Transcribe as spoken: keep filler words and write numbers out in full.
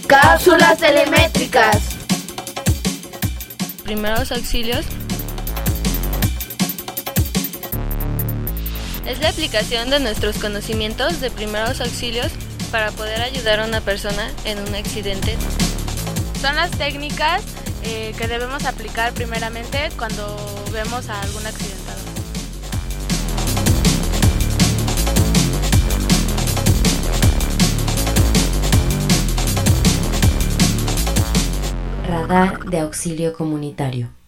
Cápsulas telemétricas. Primeros auxilios es la aplicación de nuestros conocimientos de primeros auxilios para poder ayudar a una persona en un accidente. Son las técnicas eh, que debemos aplicar primeramente cuando vemos a algún accidentado. Radar de auxilio comunitario.